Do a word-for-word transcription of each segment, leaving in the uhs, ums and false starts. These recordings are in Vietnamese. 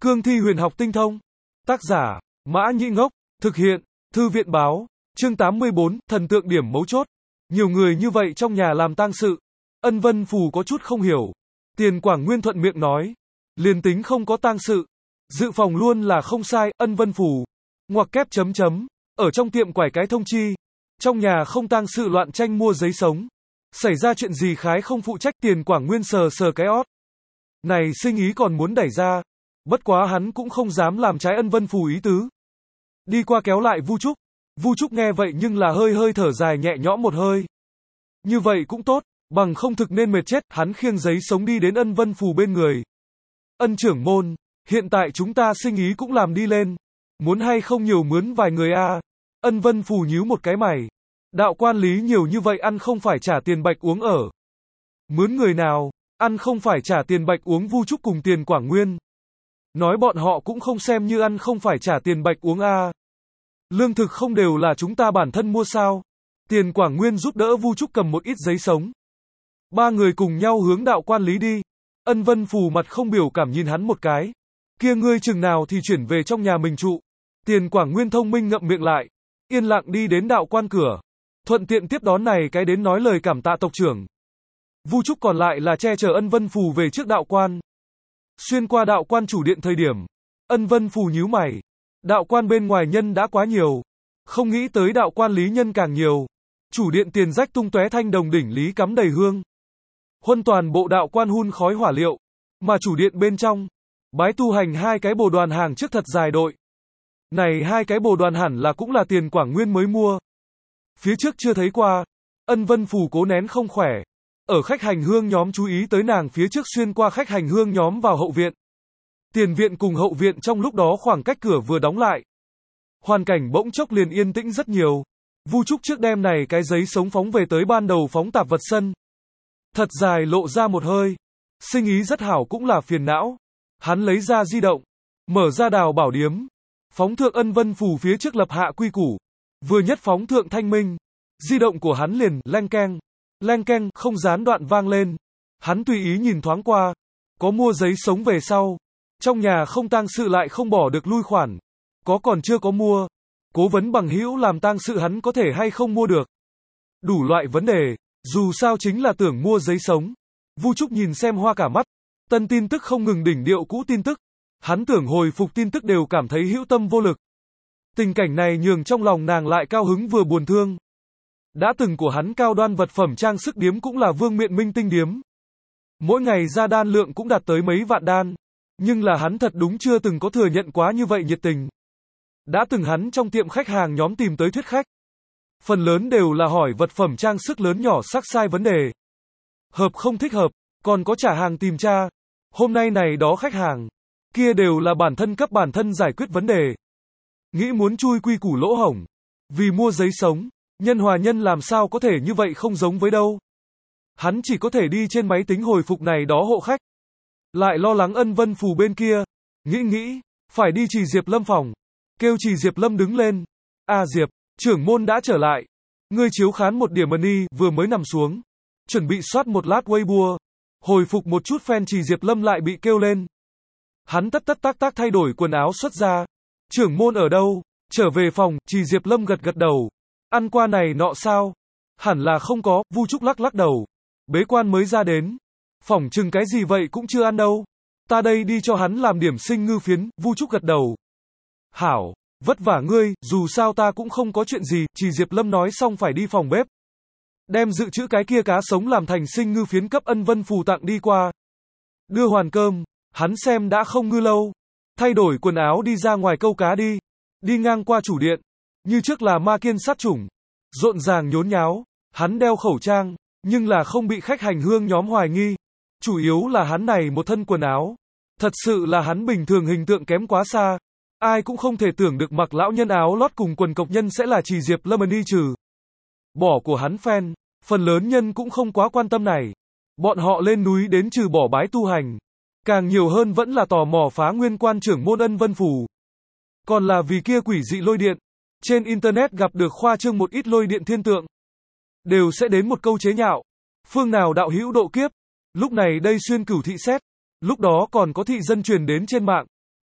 Cương thi huyền học tinh thông. Tác giả, Mã Nhĩ Ngốc. Thực hiện, Thư viện báo. Chương tám mươi bốn, thần tượng điểm mấu chốt. Nhiều người như vậy trong nhà làm tang sự. Ân Vân Phù có chút không hiểu. Tiền Quảng Nguyên thuận miệng nói. Liền tính không có tang sự. Dự phòng luôn là không sai, Ân Vân Phù. Ngoặc kép chấm chấm. Ở trong tiệm quải cái thông chi. Trong nhà không tang sự loạn tranh mua giấy sống. Xảy ra chuyện gì khái không phụ trách. Tiền Quảng Nguyên sờ sờ cái ót. Này sinh ý còn muốn đẩy ra. Bất quá hắn cũng không dám làm trái Ân Vân Phù ý tứ. Đi qua kéo lại Vu Trúc. Vu Trúc nghe vậy nhưng là hơi hơi thở dài nhẹ nhõm một hơi. Như vậy cũng tốt, bằng không thực nên mệt chết, hắn khiêng giấy sống đi đến Ân Vân Phù bên người. Ân trưởng môn, hiện tại chúng ta sinh ý cũng làm đi lên. Muốn hay không nhiều mướn vài người a? À? Ân Vân Phù nhíu một cái mày. Đạo quan lý nhiều như vậy ăn không phải trả tiền bạch uống ở. Mướn người nào, ăn không phải trả tiền bạch uống. Vu Trúc cùng Tiền Quảng Nguyên. Nói bọn họ cũng không xem như ăn không phải trả tiền bạch uống a. À. Lương thực không đều là chúng ta bản thân mua sao? Tiền Quảng Nguyên giúp đỡ Vu Trúc cầm một ít giấy sống. Ba người cùng nhau hướng đạo quan lý đi. Ân Vân Phù mặt không biểu cảm nhìn hắn một cái. Kia ngươi chừng nào thì chuyển về trong nhà mình trụ. Tiền Quảng Nguyên thông minh ngậm miệng lại. Yên lặng đi đến đạo quan cửa. Thuận tiện tiếp đón này cái đến nói lời cảm tạ tộc trưởng. Vu Trúc còn lại là che chở Ân Vân Phù về trước đạo quan. Xuyên qua đạo quan chủ điện thời điểm. Ân Vân Phù nhíu mày. Đạo quan bên ngoài nhân đã quá nhiều. Không nghĩ tới đạo quan lý nhân càng nhiều. Chủ điện tiền rách tung tóe, thanh đồng đỉnh lý cắm đầy hương. Huân toàn bộ đạo quan hun khói hỏa liệu. Mà chủ điện bên trong. Bái tu hành hai cái bồ đoàn hàng trước thật dài đội. Này hai cái bồ đoàn hẳn là cũng là Tiền Quảng Nguyên mới mua. Phía trước chưa thấy qua. Ân Vân Phù cố nén không khỏe. Ở khách hành hương nhóm chú ý tới nàng phía trước xuyên qua khách hành hương nhóm vào hậu viện. Tiền viện cùng hậu viện trong lúc đó khoảng cách cửa vừa đóng lại. Hoàn cảnh bỗng chốc liền yên tĩnh rất nhiều. Vu Trúc trước đêm này cái giấy sống phóng về tới ban đầu phóng tạp vật sân. Thật dài lộ ra một hơi. Sinh ý rất hảo cũng là phiền não. Hắn lấy ra di động. Mở ra đào bảo điếm. Phóng thượng Ân Vân Phù phía trước lập hạ quy củ. Vừa nhất phóng thượng thanh minh. Di động của hắn liền, leng keng. Leng keng, không gián đoạn vang lên. Hắn tùy ý nhìn thoáng qua. Có mua giấy sống về sau. Trong nhà không tang sự lại không bỏ được lui khoản. Có còn chưa có mua. Cố vấn bằng hữu làm tang sự hắn có thể hay không mua được. Đủ loại vấn đề. Dù sao chính là tưởng mua giấy sống. Vu Trúc nhìn xem hoa cả mắt. Tân tin tức không ngừng đỉnh điệu cũ tin tức. Hắn tưởng hồi phục tin tức đều cảm thấy hữu tâm vô lực. Tình cảnh này nhường trong lòng nàng lại cao hứng vừa buồn thương. Đã từng của hắn cao đoan vật phẩm trang sức điếm cũng là Vương Miện Minh tinh điếm. Mỗi ngày ra đan lượng cũng đạt tới mấy vạn đan. Nhưng là hắn thật đúng chưa từng có thừa nhận quá như vậy nhiệt tình. Đã từng hắn trong tiệm khách hàng nhóm tìm tới thuyết khách. Phần lớn đều là hỏi vật phẩm trang sức lớn nhỏ sắc sai vấn đề. Hợp không thích hợp, còn có trả hàng tìm tra. Hôm nay này đó khách hàng. Kia đều là bản thân cấp bản thân giải quyết vấn đề. Nghĩ muốn chui quy củ lỗ hổng. Vì mua giấy sống, nhân hòa nhân làm sao có thể như vậy không giống với đâu. Hắn chỉ có thể đi trên máy tính hồi phục này đó hộ khách. Lại lo lắng Ân Vân Phù bên kia. Nghĩ nghĩ, phải đi Trì Diệp Lâm phòng. Kêu Trì Diệp Lâm đứng lên. A Diệp, trưởng môn đã trở lại. Ngươi chiếu khán một điểm money vừa mới nằm xuống. Chuẩn bị soát một lát Weibo. Hồi phục một chút fan. Trì Diệp Lâm lại bị kêu lên. Hắn tất tất tác tác thay đổi quần áo xuất ra. Trưởng môn ở đâu? Trở về phòng. Trì Diệp Lâm gật gật đầu. Ăn qua này nọ sao? Hẳn là không có. Vu Trúc lắc lắc đầu. Bế quan mới ra đến. Phỏng chừng cái gì vậy cũng chưa ăn đâu. Ta đây đi cho hắn làm điểm sinh ngư phiến. Vu Trúc gật đầu. Hảo, vất vả ngươi, dù sao ta cũng không có chuyện gì. Trì Diệp Lâm nói xong phải đi phòng bếp. Đem dự trữ cái kia cá sống làm thành sinh ngư phiến cấp Ân Vân Phù tặng đi qua. Đưa hoàn cơm, hắn xem đã không ngư lâu. Thay đổi quần áo đi ra ngoài câu cá đi. Đi ngang qua chủ điện. Như trước là ma kiên sát chủng. Rộn ràng nhốn nháo. Hắn đeo khẩu trang. Nhưng là không bị khách hành hương nhóm hoài nghi. Chủ yếu là hắn này một thân quần áo. Thật sự là hắn bình thường hình tượng kém quá xa. Ai cũng không thể tưởng được mặc lão nhân áo lót cùng quần cộc nhân sẽ là Trì Diệp Lâm đi trừ. Bỏ của hắn fan. Phần lớn nhân cũng không quá quan tâm này. Bọn họ lên núi đến trừ bỏ bái tu hành. Càng nhiều hơn vẫn là tò mò phá nguyên quan trưởng môn Ân Vân Phù. Còn là vì kia quỷ dị lôi điện. Trên internet gặp được khoa trương một ít lôi điện thiên tượng. Đều sẽ đến một câu chế nhạo. Phương nào đạo hữu độ kiếp. Lúc này đây xuyên cửu thị xét. Lúc đó còn có thị dân truyền đến trên mạng.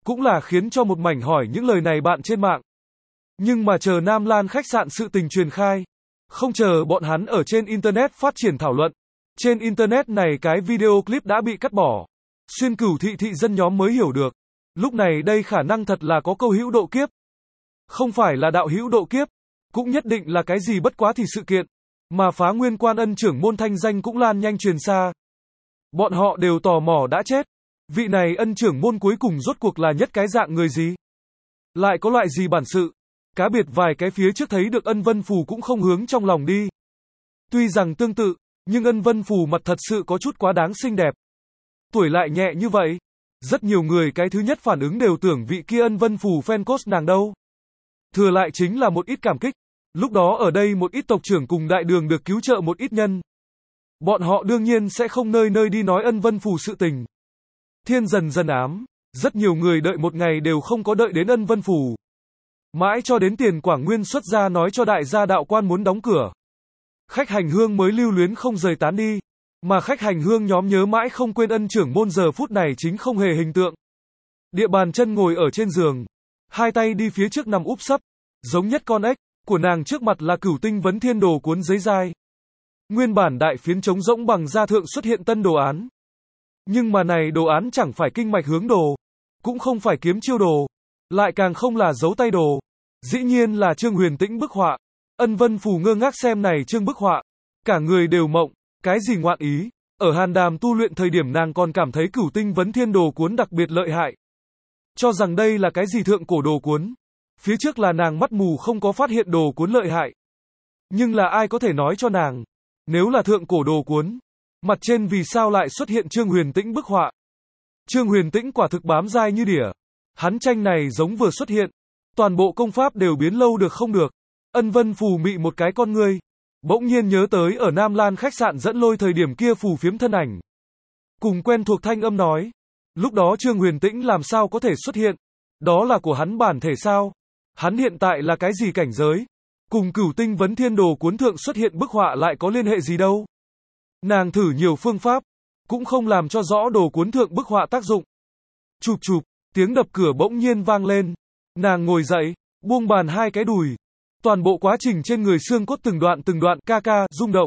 cũng là khiến cho một mảnh hỏi những lời này bạn trên mạng. Nhưng mà chờ Nam Lan khách sạn sự tình truyền khai, không chờ bọn hắn ở trên Internet phát triển thảo luận. Trên Internet này cái video clip đã bị cắt bỏ. Xuyên Cửu thị thị dân nhóm mới hiểu được. Lúc này đây khả năng thật là có câu hữu độ kiếp. Không phải là đạo hữu độ kiếp, cũng nhất định là cái gì bất quá thì sự kiện. Mà phá nguyên quan ân trưởng môn thanh danh cũng lan nhanh truyền xa. Bọn họ đều tò mò đã chết. Vị này ân trưởng môn cuối cùng rốt cuộc là nhất cái dạng người gì? Lại có loại gì bản sự? Cá biệt vài cái phía trước thấy được ân vân phù cũng không hướng trong lòng đi. Tuy rằng tương tự, nhưng ân vân phù mặt thật sự có chút quá đáng xinh đẹp. Tuổi lại nhẹ như vậy. Rất nhiều người cái thứ nhất phản ứng đều tưởng vị kia ân vân phù fan cos nàng đâu. Thừa lại chính là một ít cảm kích. Lúc đó ở đây một ít tộc trưởng cùng đại đường được cứu trợ một ít nhân. Bọn họ đương nhiên sẽ không nơi nơi đi nói ân vân phù sự tình. Thiên dần dần ám. Rất nhiều người đợi một ngày đều không có đợi đến ân vân phù. Mãi cho đến Tiền Quảng Nguyên xuất ra nói cho đại gia đạo quan muốn đóng cửa. Khách hành hương mới lưu luyến không rời tán đi. Mà khách hành hương nhóm nhớ mãi không quên ân trưởng môn giờ phút này chính không hề hình tượng. Địa bàn chân ngồi ở trên giường. Hai tay đi phía trước nằm úp sấp. Giống nhất con ếch. Của nàng trước mặt là Cửu Tinh Vấn Thiên Đồ cuốn giấy dai. Nguyên bản đại phiến trống rỗng bằng da thượng xuất hiện tân đồ án. Nhưng mà này đồ án chẳng phải kinh mạch hướng đồ. Cũng không phải kiếm chiêu đồ. Lại càng không là dấu tay đồ. Dĩ nhiên là Trương Huyền Tĩnh bức họa. Ân Vân Phù ngơ ngác xem này chương bức họa. Cả người đều mộng. Cái gì ngoạn ý. Ở Hàn Đàm tu luyện thời điểm nàng còn cảm thấy Cửu Tinh Vấn Thiên Đồ cuốn đặc biệt lợi hại. Cho rằng đây là cái gì thượng cổ đồ cuốn. Phía trước là nàng mắt mù không có phát hiện đồ cuốn lợi hại. Nhưng là ai có thể nói cho nàng. Nếu là thượng cổ đồ cuốn. Mặt trên vì sao lại xuất hiện Trương Huyền Tĩnh bức họa. Trương Huyền Tĩnh quả thực bám dai như đỉa. Hắn tranh này giống vừa xuất hiện. Toàn bộ công pháp đều biến lâu được không được. Ân Vân Phù mị một cái con ngươi. Bỗng nhiên nhớ tới ở Nam Lan khách sạn dẫn lôi thời điểm kia phù phiếm thân ảnh. Cùng quen thuộc thanh âm nói. Lúc đó Trương Huyền Tĩnh làm sao có thể xuất hiện. Đó là của hắn bản thể sao. Hắn hiện tại là cái gì cảnh giới? Cùng Cửu Tinh Vấn Thiên Đồ cuốn thượng xuất hiện bức họa lại có liên hệ gì đâu? Nàng thử nhiều phương pháp, cũng không làm cho rõ đồ cuốn thượng bức họa tác dụng. Chụp chụp, tiếng đập cửa bỗng nhiên vang lên. Nàng ngồi dậy, buông bàn hai cái đùi. Toàn bộ quá trình trên người xương cốt từng đoạn từng đoạn ca ca, rung động.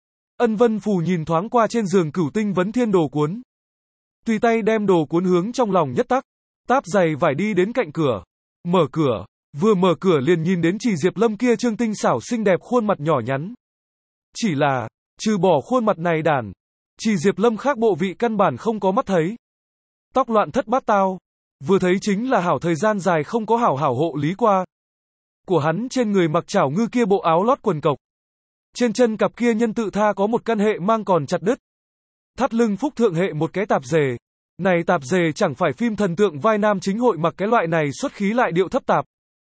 Ân Vân Phù nhìn thoáng qua trên giường Cửu Tinh Vấn Thiên Đồ cuốn. Tùy tay đem đồ cuốn hướng trong lòng nhất tắc. Táp giày vải đi đến cạnh cửa. Mở cửa. Vừa mở cửa liền nhìn đến Trì Diệp Lâm kia trương tinh xảo xinh đẹp khuôn mặt nhỏ nhắn. Chỉ là, trừ bỏ khuôn mặt này đàn, Trì Diệp Lâm khác bộ vị căn bản không có mắt thấy. Tóc loạn thất bát tao. Vừa thấy chính là hảo thời gian dài không có hảo hảo hộ lý qua. Của hắn trên người mặc chảo ngư kia bộ áo lót quần cộc. Trên chân cặp kia nhân tự tha có một căn hệ mang còn chặt đứt. Thắt lưng phúc thượng hệ một cái tạp dề. Này tạp dề chẳng phải phim thần tượng vai nam chính hội mặc cái loại này xuất khí lại điệu thấp tạp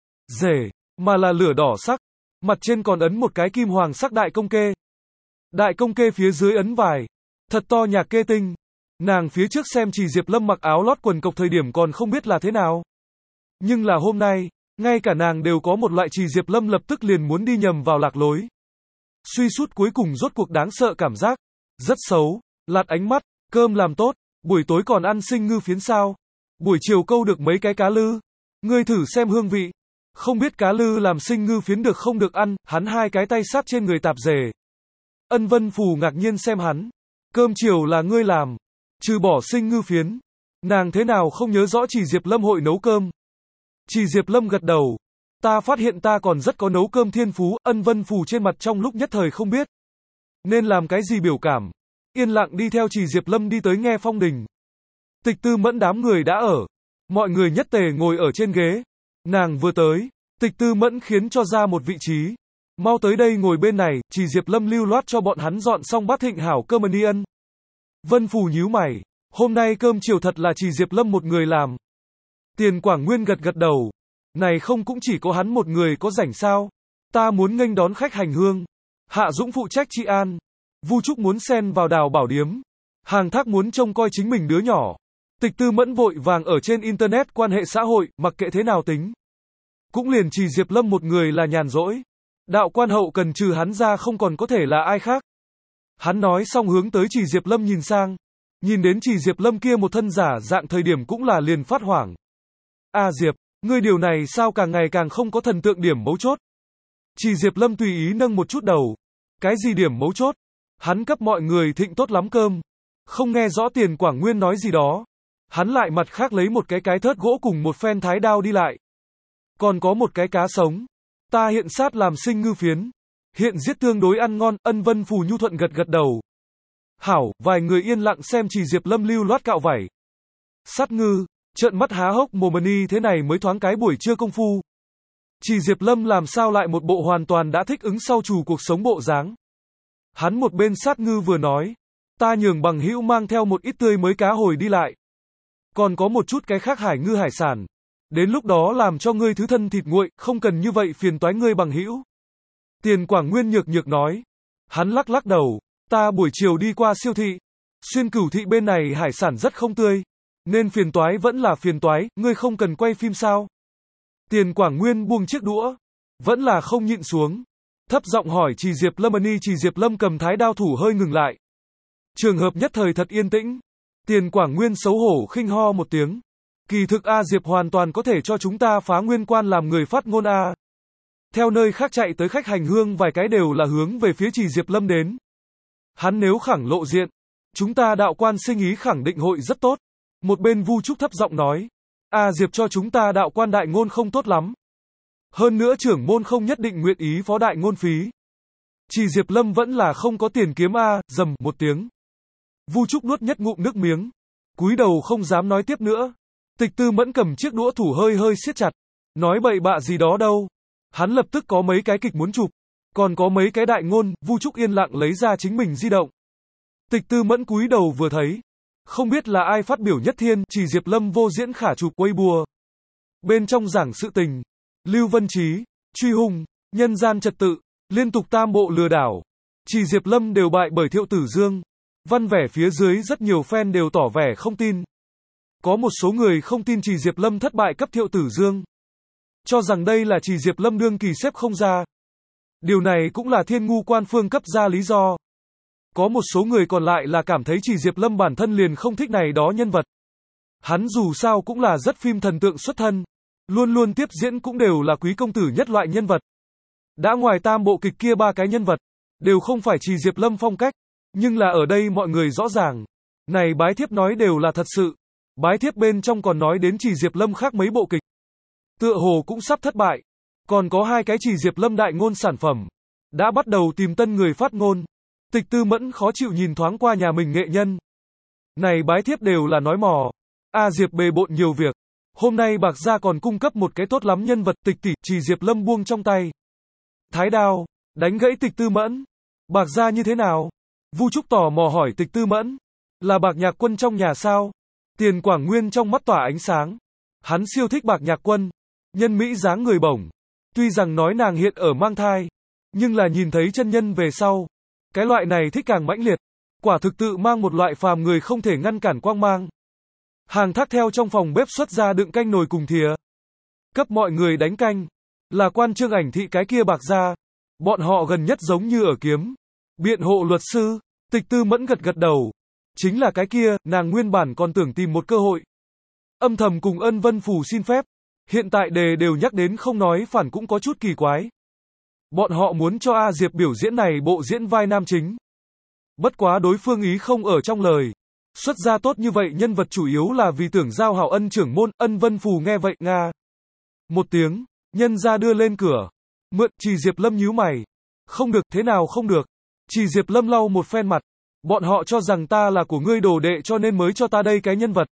dề, mà là lửa đỏ sắc. Mặt trên còn ấn một cái kim hoàng sắc đại công kê. Đại công kê phía dưới ấn vài. Thật to nhạc kê tinh. Nàng phía trước xem Trì Diệp Lâm mặc áo lót quần cộc thời điểm còn không biết là thế nào. Nhưng là hôm nay, ngay cả nàng đều có một loại Trì Diệp Lâm lập tức liền muốn đi nhầm vào lạc lối. Suy sút cuối cùng rốt cuộc đáng sợ cảm giác. Rất xấu, lạt ánh mắt, cơm làm tốt, buổi tối còn ăn sinh ngư phiến sao. Buổi chiều câu được mấy cái cá lư. Ngươi thử xem hương vị. Không biết cá lư làm sinh ngư phiến được không được ăn, hắn hai cái tay sát trên người tạp dề. Ân Vân Phù ngạc nhiên xem hắn. Cơm chiều là ngươi làm. Trừ bỏ sinh ngư phiến. Nàng thế nào không nhớ rõ Trì Diệp Lâm hội nấu cơm. Trì Diệp Lâm gật đầu. Ta phát hiện ta còn rất có nấu cơm thiên phú. Ân Vân Phù trên mặt trong lúc nhất thời không biết nên làm cái gì biểu cảm. Yên lặng đi theo Trì Diệp Lâm đi tới nghe phong đình. Tịch Tư Mẫn đám người đã ở. Mọi người nhất tề ngồi ở trên ghế. Nàng vừa tới, Tịch Tư Mẫn khiến cho ra một vị trí. Mau tới đây ngồi bên này, Trì Diệp Lâm lưu loát cho bọn hắn dọn xong bát thịnh hảo cơm đi ăn. Vân Phù nhíu mày, hôm nay cơm chiều thật là Trì Diệp Lâm một người làm. Tiền Quảng Nguyên gật gật đầu. Này không cũng chỉ có hắn một người có rảnh sao? Ta muốn nghênh đón khách hành hương. Hạ Dũng phụ trách trị an. Vu Trúc muốn xen vào Đào Bảo Điếm. Hàng Thác muốn trông coi chính mình đứa nhỏ. Tịch Tư Mẫn vội vàng ở trên internet quan hệ xã hội, mặc kệ thế nào tính. Cũng liền Trì Diệp Lâm một người là nhàn rỗi. Đạo quan hậu cần trừ hắn ra không còn có thể là ai khác. Hắn nói xong hướng tới Trì Diệp Lâm nhìn sang. Nhìn đến Trì Diệp Lâm kia một thân giả dạng thời điểm cũng là liền phát hoảng. A Diệp, ngươi điều này sao càng ngày càng không có thần tượng điểm mấu chốt. Chỉ Diệp Lâm tùy ý nâng một chút đầu. Cái gì điểm mấu chốt? Hắn cấp mọi người thịnh tốt lắm cơm. Không nghe rõ Tiền Quảng Nguyên nói gì đó. Hắn lại mặt khác lấy một cái cái thớt gỗ cùng một phen thái đao đi lại. Còn có một cái cá sống. Ta hiện sát làm sinh ngư phiến. Hiện giết tương đối ăn ngon, Ân Vân Phù nhu thuận gật gật đầu. Hảo, vài người yên lặng xem Chỉ Diệp Lâm lưu loát cạo vảy. Sát ngư, trợn mắt há hốc mồm ni thế này mới thoáng cái buổi trưa công phu. Chỉ Diệp Lâm làm sao lại một bộ hoàn toàn đã thích ứng sau trù cuộc sống bộ dáng. Hắn một bên sát ngư vừa nói, ta nhường bằng hữu mang theo một ít tươi mới cá hồi đi lại. Còn có một chút cái khác hải ngư hải sản. Đến lúc đó làm cho ngươi thứ thân thịt nguội, không cần như vậy phiền toái ngươi bằng hữu. Tiền Quảng Nguyên nhược nhược nói. Hắn lắc lắc đầu, ta buổi chiều đi qua siêu thị. Xuyên Cửu thị bên này hải sản rất không tươi. Nên phiền toái vẫn là phiền toái, ngươi không cần quay phim sao? Tiền Quảng Nguyên buông chiếc đũa. Vẫn là không nhịn xuống. Thấp giọng hỏi Chỉ Diệp Lâm ân y Chỉ Diệp Lâm cầm thái đao thủ hơi ngừng lại. Trường hợp nhất thời thật yên tĩnh. Tiền Quảng Nguyên xấu hổ khinh ho một tiếng. Kỳ thực A Diệp hoàn toàn có thể cho chúng ta phá nguyên quan làm người phát ngôn A. Theo nơi khác chạy tới khách hành hương vài cái đều là hướng về phía Chỉ Diệp Lâm đến. Hắn nếu khẳng lộ diện, chúng ta đạo quan sinh ý khẳng định hội rất tốt. Một bên Vu Trúc thấp giọng nói. A Diệp cho chúng ta đạo quan đại ngôn không tốt lắm. Hơn nữa trưởng môn không nhất định nguyện ý phó đại ngôn phí. Chỉ Diệp Lâm vẫn là không có tiền kiếm A, dầm một tiếng. Vu Trúc nuốt nhất ngụm nước miếng. Cúi đầu không dám nói tiếp nữa. Tịch Tư Mẫn cầm chiếc đũa thủ hơi hơi siết chặt. Nói bậy bạ gì đó đâu. Hắn lập tức có mấy cái kịch muốn chụp. Còn có mấy cái đại ngôn, Vu Trúc yên lặng lấy ra chính mình di động. Tịch Tư Mẫn cúi đầu vừa thấy. Không biết là ai phát biểu nhất thiên, Chỉ Diệp Lâm vô diễn khả chụp Weibo. Bên trong giảng sự tình. Lưu Vân Trí, truy hung, nhân gian trật tự, liên tục tam bộ lừa đảo. Chỉ Diệp Lâm đều bại bởi Thiệu Tử Dương. Văn vẻ phía dưới rất nhiều fan đều tỏ vẻ không tin. Có một số người không tin Chỉ Diệp Lâm thất bại cấp Thiệu Tử Dương. Cho rằng đây là Chỉ Diệp Lâm đương kỳ xếp không ra. Điều này cũng là Thiên Ngu Quan phương cấp ra lý do. Có một số người còn lại là cảm thấy Chỉ Diệp Lâm bản thân liền không thích này đó nhân vật. Hắn dù sao cũng là rất phim thần tượng xuất thân. Luôn luôn tiếp diễn cũng đều là quý công tử nhất loại nhân vật. Đã ngoài tam bộ kịch kia ba cái nhân vật, đều không phải Chỉ Diệp Lâm phong cách. Nhưng là ở đây mọi người rõ ràng. Này bái thiếp nói đều là thật sự. Bái thiếp bên trong còn nói đến Chỉ Diệp Lâm khác mấy bộ kịch. Tựa hồ cũng sắp thất bại. Còn có hai cái Chỉ Diệp Lâm đại ngôn sản phẩm. Đã bắt đầu tìm tân người phát ngôn. Tịch Tư Mẫn khó chịu nhìn thoáng qua nhà mình nghệ nhân. Này bái thiếp đều là nói mò. A Diệp bề bộn nhiều việc. Hôm nay Bạc Gia còn cung cấp một cái tốt lắm nhân vật tịch tỷ, Chỉ Diệp Lâm buông trong tay. Thái đao, đánh gãy Tịch Tư Mẫn. Bạc Gia như thế nào? Vu Trúc tò mò hỏi Tịch Tư Mẫn. Là Bạc Nhạc Quân trong nhà sao? Tiền Quảng Nguyên trong mắt tỏa ánh sáng. Hắn siêu thích Bạc Nhạc Quân. Nhân mỹ dáng người bổng. Tuy rằng nói nàng hiện ở mang thai. Nhưng là nhìn thấy chân nhân về sau. Cái loại này thích càng mãnh liệt. Quả thực tự mang một loại phàm người không thể ngăn cản quang mang. Hàng Thác theo trong phòng bếp xuất ra đựng canh nồi cùng thìa. Cấp mọi người đánh canh. Là Quan Trương Ảnh thị cái kia Bạc Gia. Bọn họ gần nhất giống như ở kiếm. Biện hộ luật sư. Tịch Tư Mẫn gật gật đầu. Chính là cái kia, nàng nguyên bản còn tưởng tìm một cơ hội. Âm thầm cùng Ân Vân Phù xin phép. Hiện tại đề đều nhắc đến không nói phản cũng có chút kỳ quái. Bọn họ muốn cho A Diệp biểu diễn này bộ diễn vai nam chính. Bất quá đối phương ý không ở trong lời. Xuất ra tốt như vậy nhân vật chủ yếu là vì tưởng giao hảo Ân trưởng môn, Ân Vân Phù nghe vậy nga. Một tiếng, nhân ra đưa lên cửa. Mượn, Chỉ Diệp Lâm nhíu mày. Không được, thế nào không được. Chỉ Diệp Lâm lau một phen mặt. Bọn họ cho rằng ta là của ngươi đồ đệ cho nên mới cho ta đây cái nhân vật.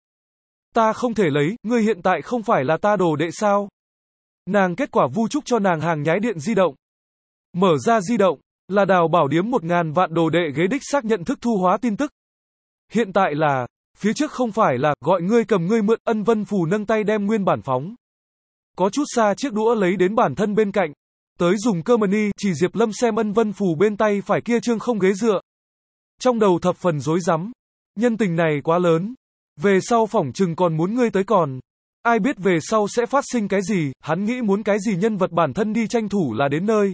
Ta không thể lấy, ngươi hiện tại không phải là ta đồ đệ sao? Nàng kết quả Vu Trúc cho nàng hàng nhái điện di động. Mở ra di động, là Đào Bảo Điếm một ngàn vạn đồ đệ ghế đích xác nhận thức thu hóa tin tức. Hiện tại là, phía trước không phải là, gọi ngươi cầm ngươi mượn, Ân Vân Phù nâng tay đem nguyên bản phóng. Có chút xa chiếc đũa lấy đến bản thân bên cạnh. Tới dùng cơ mani, Chỉ Diệp Lâm xem Ân Vân Phù bên tay phải kia trương không ghế dựa. Trong đầu thập phần rối rắm. Nhân tình này quá lớn. Về sau phỏng chừng còn muốn ngươi tới còn. Ai biết về sau sẽ phát sinh cái gì, hắn nghĩ muốn cái gì nhân vật bản thân đi tranh thủ là đến nơi.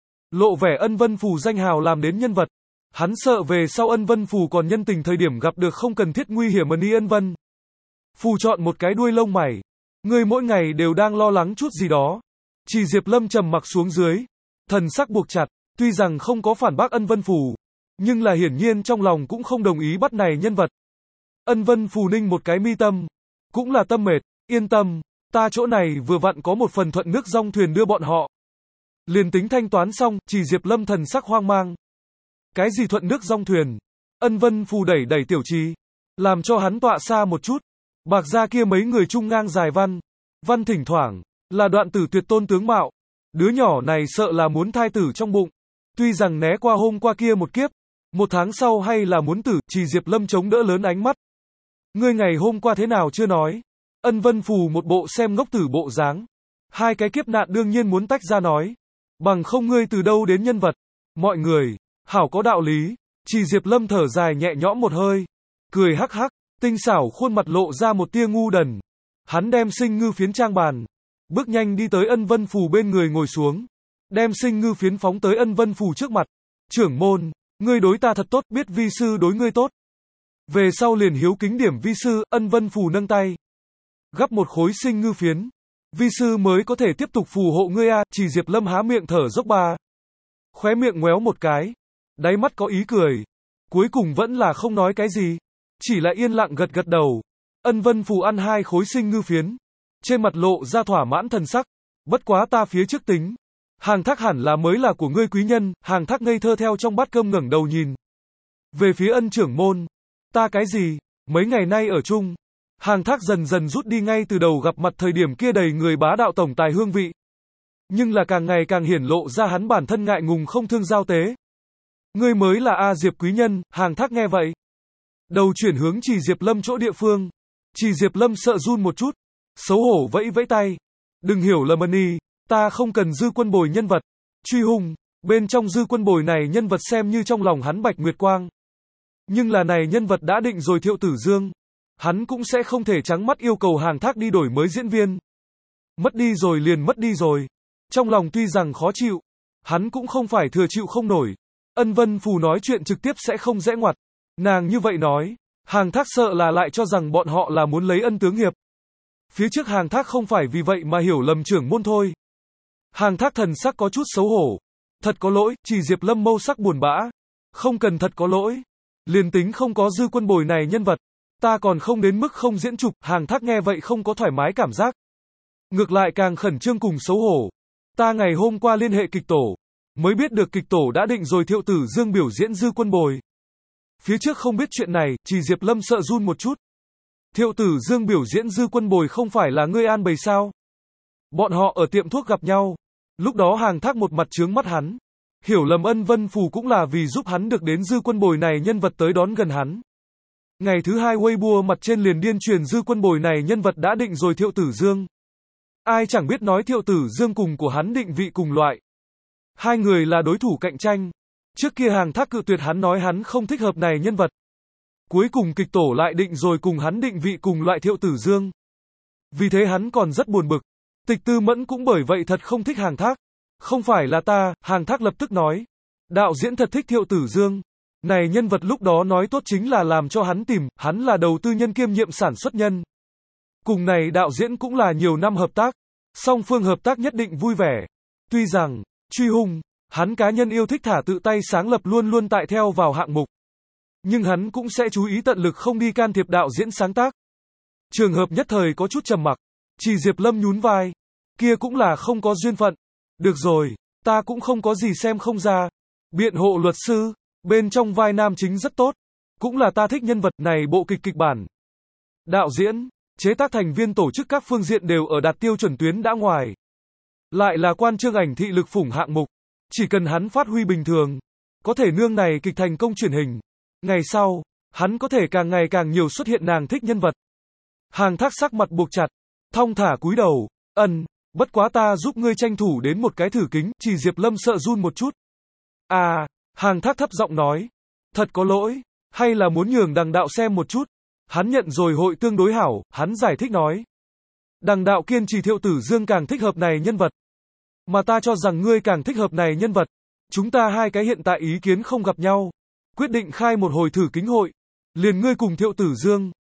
Lộ vẻ Ân Vân Phù danh hào làm đến nhân vật. Hắn sợ về sau Ân Vân Phù còn nhân tình thời điểm gặp được không cần thiết nguy hiểm mà đi Ân Vân Phù chọn một cái đuôi lông mày. Ngươi mỗi ngày đều đang lo lắng chút gì đó. Chỉ Diệp Lâm trầm mặc xuống dưới, thần sắc buộc chặt, tuy rằng không có phản bác Ân Vân Phù, nhưng là hiển nhiên trong lòng cũng không đồng ý bắt này nhân vật. Ân Vân Phù ninh một cái mi tâm, cũng là tâm mệt, yên tâm, ta chỗ này vừa vặn có một phần thuận nước dong thuyền đưa bọn họ. Liền tính thanh toán xong, Chỉ Diệp Lâm thần sắc hoang mang. Cái gì thuận nước dong thuyền? Ân Vân Phù đẩy đẩy Tiểu Trì, làm cho hắn tọa xa một chút. Bạc gia kia mấy người trung ngang dài văn, văn thỉnh thoảng, là đoạn tử tuyệt tôn tướng mạo. Đứa nhỏ này sợ là muốn thai tử trong bụng. Tuy rằng né qua hôm qua kia một kiếp, một tháng sau hay là muốn tử, Chỉ Diệp Lâm chống đỡ lớn ánh mắt. Ngươi ngày hôm qua thế nào chưa nói? Ân Vân Phù một bộ xem ngốc tử bộ dáng. Hai cái kiếp nạn đương nhiên muốn tách ra nói. Bằng không ngươi từ đâu đến nhân vật. Mọi người, hảo có đạo lý. Chỉ Diệp Lâm thở dài nhẹ nhõm một hơi. Cười hắc hắc, tinh xảo khuôn mặt lộ ra một tia ngu đần. Hắn đem sinh ngư phiến trang bàn. Bước nhanh đi tới Ân Vân Phù bên người ngồi xuống. Đem sinh ngư phiến phóng tới Ân Vân Phù trước mặt. Trưởng môn, ngươi đối ta thật tốt, biết vi sư đối ngươi tốt. Về sau liền hiếu kính điểm vi sư, Ân Vân Phù nâng tay. Gắp một khối sinh ngư phiến. Vi sư mới có thể tiếp tục phù hộ ngươi a. Chỉ Diệp Lâm há miệng thở dốc ba. Khóe miệng ngoéo một cái. Đáy mắt có ý cười. Cuối cùng vẫn là không nói cái gì. Chỉ là yên lặng gật gật đầu. Ân Vân Phù ăn hai khối sinh ngư phiến. Trên mặt lộ ra thỏa mãn thần sắc. Bất quá ta phía trước tính. Hàng Thác hẳn là mới là của ngươi quý nhân. Hàng Thác ngây thơ theo trong bát cơm ngẩng đầu nhìn. Về phía Ân trưởng môn. Ta cái gì? Mấy ngày nay ở chung. Hàng Thác dần dần rút đi ngay từ đầu gặp mặt thời điểm kia đầy người bá đạo tổng tài hương vị. Nhưng là càng ngày càng hiển lộ ra hắn bản thân ngại ngùng không thương giao tế. Ngươi mới là A Diệp quý nhân, Hàng Thác nghe vậy. Đầu chuyển hướng Chỉ Diệp Lâm chỗ địa phương. Chỉ Diệp Lâm sợ run một chút. Xấu hổ vẫy vẫy tay. Đừng hiểu lầm ân y, ta không cần Dư Quân Bồi nhân vật. Truy hùng, bên trong Dư Quân Bồi này nhân vật xem như trong lòng hắn Bạch Nguyệt Quang. Nhưng là này nhân vật đã định rồi Thiệu Tử Dương. Hắn cũng sẽ không thể trắng mắt yêu cầu Hàng Thác đi đổi mới diễn viên. Mất đi rồi liền mất đi rồi. Trong lòng tuy rằng khó chịu, hắn cũng không phải thừa chịu không nổi. Ân Vân Phù nói chuyện trực tiếp sẽ không dễ ngoặt. Nàng như vậy nói, Hàng Thác sợ là lại cho rằng bọn họ là muốn lấy Ân tướng hiệp. Phía trước Hàng Thác không phải vì vậy mà hiểu lầm trưởng môn thôi. Hàng Thác thần sắc có chút xấu hổ. Thật có lỗi, Chỉ Diệp Lâm mâu sắc buồn bã. Không cần thật có lỗi. Liền tính không có Dư Quân Bồi này nhân vật. Ta còn không đến mức không diễn trục. Hàng Thác nghe vậy không có thoải mái cảm giác. Ngược lại càng khẩn trương cùng xấu hổ. Ta ngày hôm qua liên hệ kịch tổ. Mới biết được kịch tổ đã định rồi Thiệu Tử Dương biểu diễn Dư Quân Bồi. Phía trước không biết chuyện này, Chỉ Diệp Lâm sợ run một chút. Thiệu Tử Dương biểu diễn Dư Quân Bồi không phải là ngươi an bày sao? Bọn họ ở tiệm thuốc gặp nhau. Lúc đó Hàng Thác một mặt trướng mắt hắn. Hiểu lầm Ân Vân Phù cũng là vì giúp hắn được đến Dư Quân Bồi này nhân vật tới đón gần hắn. Ngày thứ hai Weibo mặt trên liền điên truyền Dư Quân Bồi này nhân vật đã định rồi Thiệu Tử Dương. Ai chẳng biết nói Thiệu Tử Dương cùng của hắn định vị cùng loại. Hai người là đối thủ cạnh tranh. Trước kia Hàng Thác cự tuyệt hắn nói hắn không thích hợp này nhân vật. Cuối cùng kịch tổ lại định rồi cùng hắn định vị cùng loại Thiệu Tử Dương. Vì thế hắn còn rất buồn bực. Tịch Tư Mẫn cũng bởi vậy thật không thích Hàng Thác. Không phải là ta, Hàng Thác lập tức nói. Đạo diễn thật thích Thiệu Tử Dương. Này nhân vật lúc đó nói tốt chính là làm cho hắn tìm, hắn là đầu tư nhân kiêm nhiệm sản xuất nhân. Cùng này đạo diễn cũng là nhiều năm hợp tác. Song phương hợp tác nhất định vui vẻ. Tuy rằng, Truy hùng, hắn cá nhân yêu thích thả tự tay sáng lập luôn luôn tại theo vào hạng mục. Nhưng hắn cũng sẽ chú ý tận lực không đi can thiệp đạo diễn sáng tác. Trường hợp nhất thời có chút trầm mặc. Chỉ Diệp Lâm nhún vai. Kia cũng là không có duyên phận. Được rồi, ta cũng không có gì xem không ra. Biện hộ luật sư, bên trong vai nam chính rất tốt. Cũng là ta thích nhân vật này bộ kịch kịch bản. Đạo diễn, chế tác thành viên tổ chức các phương diện đều ở đạt tiêu chuẩn tuyến đã ngoài. Lại là quan chương ảnh thị lực phủng hạng mục. Chỉ cần hắn phát huy bình thường. Có thể nương này kịch thành công truyền hình. Ngày sau, hắn có thể càng ngày càng nhiều xuất hiện nàng thích nhân vật. Hàng Thác sắc mặt buộc chặt. Thong thả cúi đầu. Ân, bất quá ta giúp ngươi tranh thủ đến một cái thử kính. Chỉ Diệp Lâm sợ run một chút. À, Hàng Thác thấp giọng nói. Thật có lỗi. Hay là muốn nhường đằng đạo xem một chút. Hắn nhận rồi hội tương đối hảo. Hắn giải thích nói. Đằng đạo kiên trì Thiệu Tử Dương càng thích hợp này nhân vật. Mà ta cho rằng ngươi càng thích hợp này nhân vật. Chúng ta hai cái hiện tại ý kiến không gặp nhau. Quyết định khai một hồi thử kính hội. Liền ngươi cùng Thiệu Tử Dương.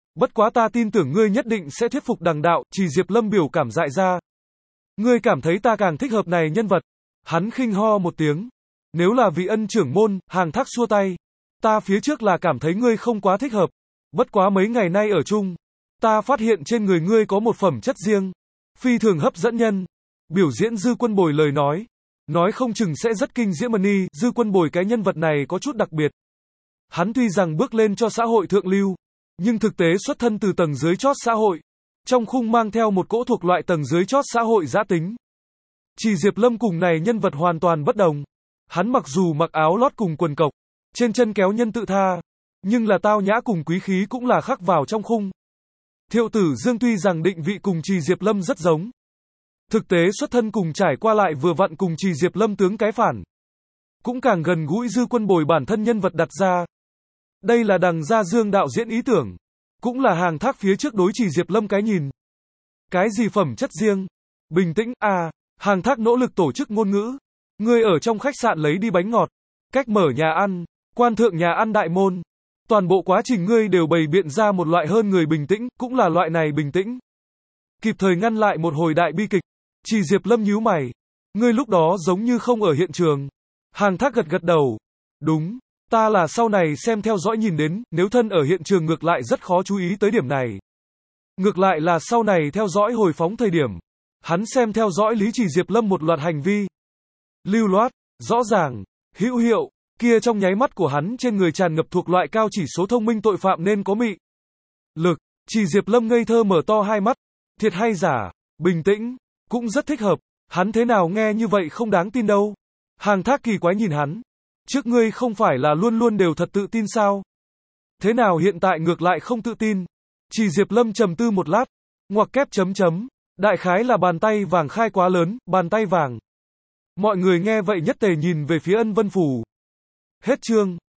Bất quá ta tin tưởng ngươi nhất định sẽ thuyết phục đằng đạo, Trì Diệp Lâm biểu cảm dại ra. Ngươi cảm thấy ta càng thích hợp này nhân vật. Hắn khinh ho một tiếng. Nếu là vị ân trưởng môn, Hàng Thác xua tay. Ta phía trước là cảm thấy ngươi không quá thích hợp. Bất quá mấy ngày nay ở chung, ta phát hiện trên người ngươi có một phẩm chất riêng, phi thường hấp dẫn nhân. Biểu diễn Dư Quân Bồi lời nói. Nói không chừng sẽ rất kinh diễm mani, Dư Quân Bồi cái nhân vật này có chút đặc biệt. Hắn tuy rằng bước lên cho xã hội thượng lưu, nhưng thực tế xuất thân từ tầng dưới chót xã hội. Trong khung mang theo một cỗ thuộc loại tầng dưới chót xã hội dã tính. Trì Diệp Lâm cùng này nhân vật hoàn toàn bất đồng. Hắn mặc dù mặc áo lót cùng quần cộc, trên chân kéo nhân tự tha, nhưng là tao nhã cùng quý khí cũng là khắc vào trong khung. Thiệu Tử Dương tuy rằng định vị cùng Trì Diệp Lâm rất giống, thực tế xuất thân cùng trải qua lại vừa vặn cùng Trì Diệp Lâm tướng cái phản. Cũng càng gần gũi Dư Quân Bồi bản thân nhân vật đặt ra. Đây là đằng gia Dương đạo diễn ý tưởng, cũng là Hàng Thác phía trước đối Trì Diệp Lâm cái nhìn. Cái gì phẩm chất riêng? Bình tĩnh, à, Hàng Thác nỗ lực tổ chức ngôn ngữ. Ngươi ở trong khách sạn lấy đi bánh ngọt, cách mở nhà ăn, quan thượng nhà ăn đại môn. Toàn bộ quá trình ngươi đều bày biện ra một loại hơn người bình tĩnh, cũng là loại này bình tĩnh. Kịp thời ngăn lại một hồi đại bi kịch. Trì Diệp Lâm nhíu mày. Ngươi lúc đó giống như không ở hiện trường. Hàng Thác gật gật đầu. Đúng, ta là sau này xem theo dõi nhìn đến, nếu thân ở hiện trường ngược lại rất khó chú ý tới điểm này. Ngược lại là sau này theo dõi hồi phóng thời điểm. Hắn xem theo dõi Lý Trì Diệp Lâm một loạt hành vi. Lưu loát, rõ ràng, hữu hiệu, kia trong nháy mắt của hắn trên người tràn ngập thuộc loại cao chỉ số thông minh tội phạm nên có mị lực. Trì Diệp Lâm ngây thơ mở to hai mắt. Thiệt hay giả, bình tĩnh, cũng rất thích hợp. Hắn thế nào nghe như vậy không đáng tin đâu. Hàng Thác kỳ quái nhìn hắn. Trước ngươi không phải là luôn luôn đều thật tự tin sao? Thế nào hiện tại ngược lại không tự tin? Trì Diệp Lâm trầm tư một lát. Ngoặc kép chấm chấm. Đại khái là bàn tay vàng khai quá lớn, bàn tay vàng. Mọi người nghe vậy nhất tề nhìn về phía Ân Vân Phủ. Hết chương.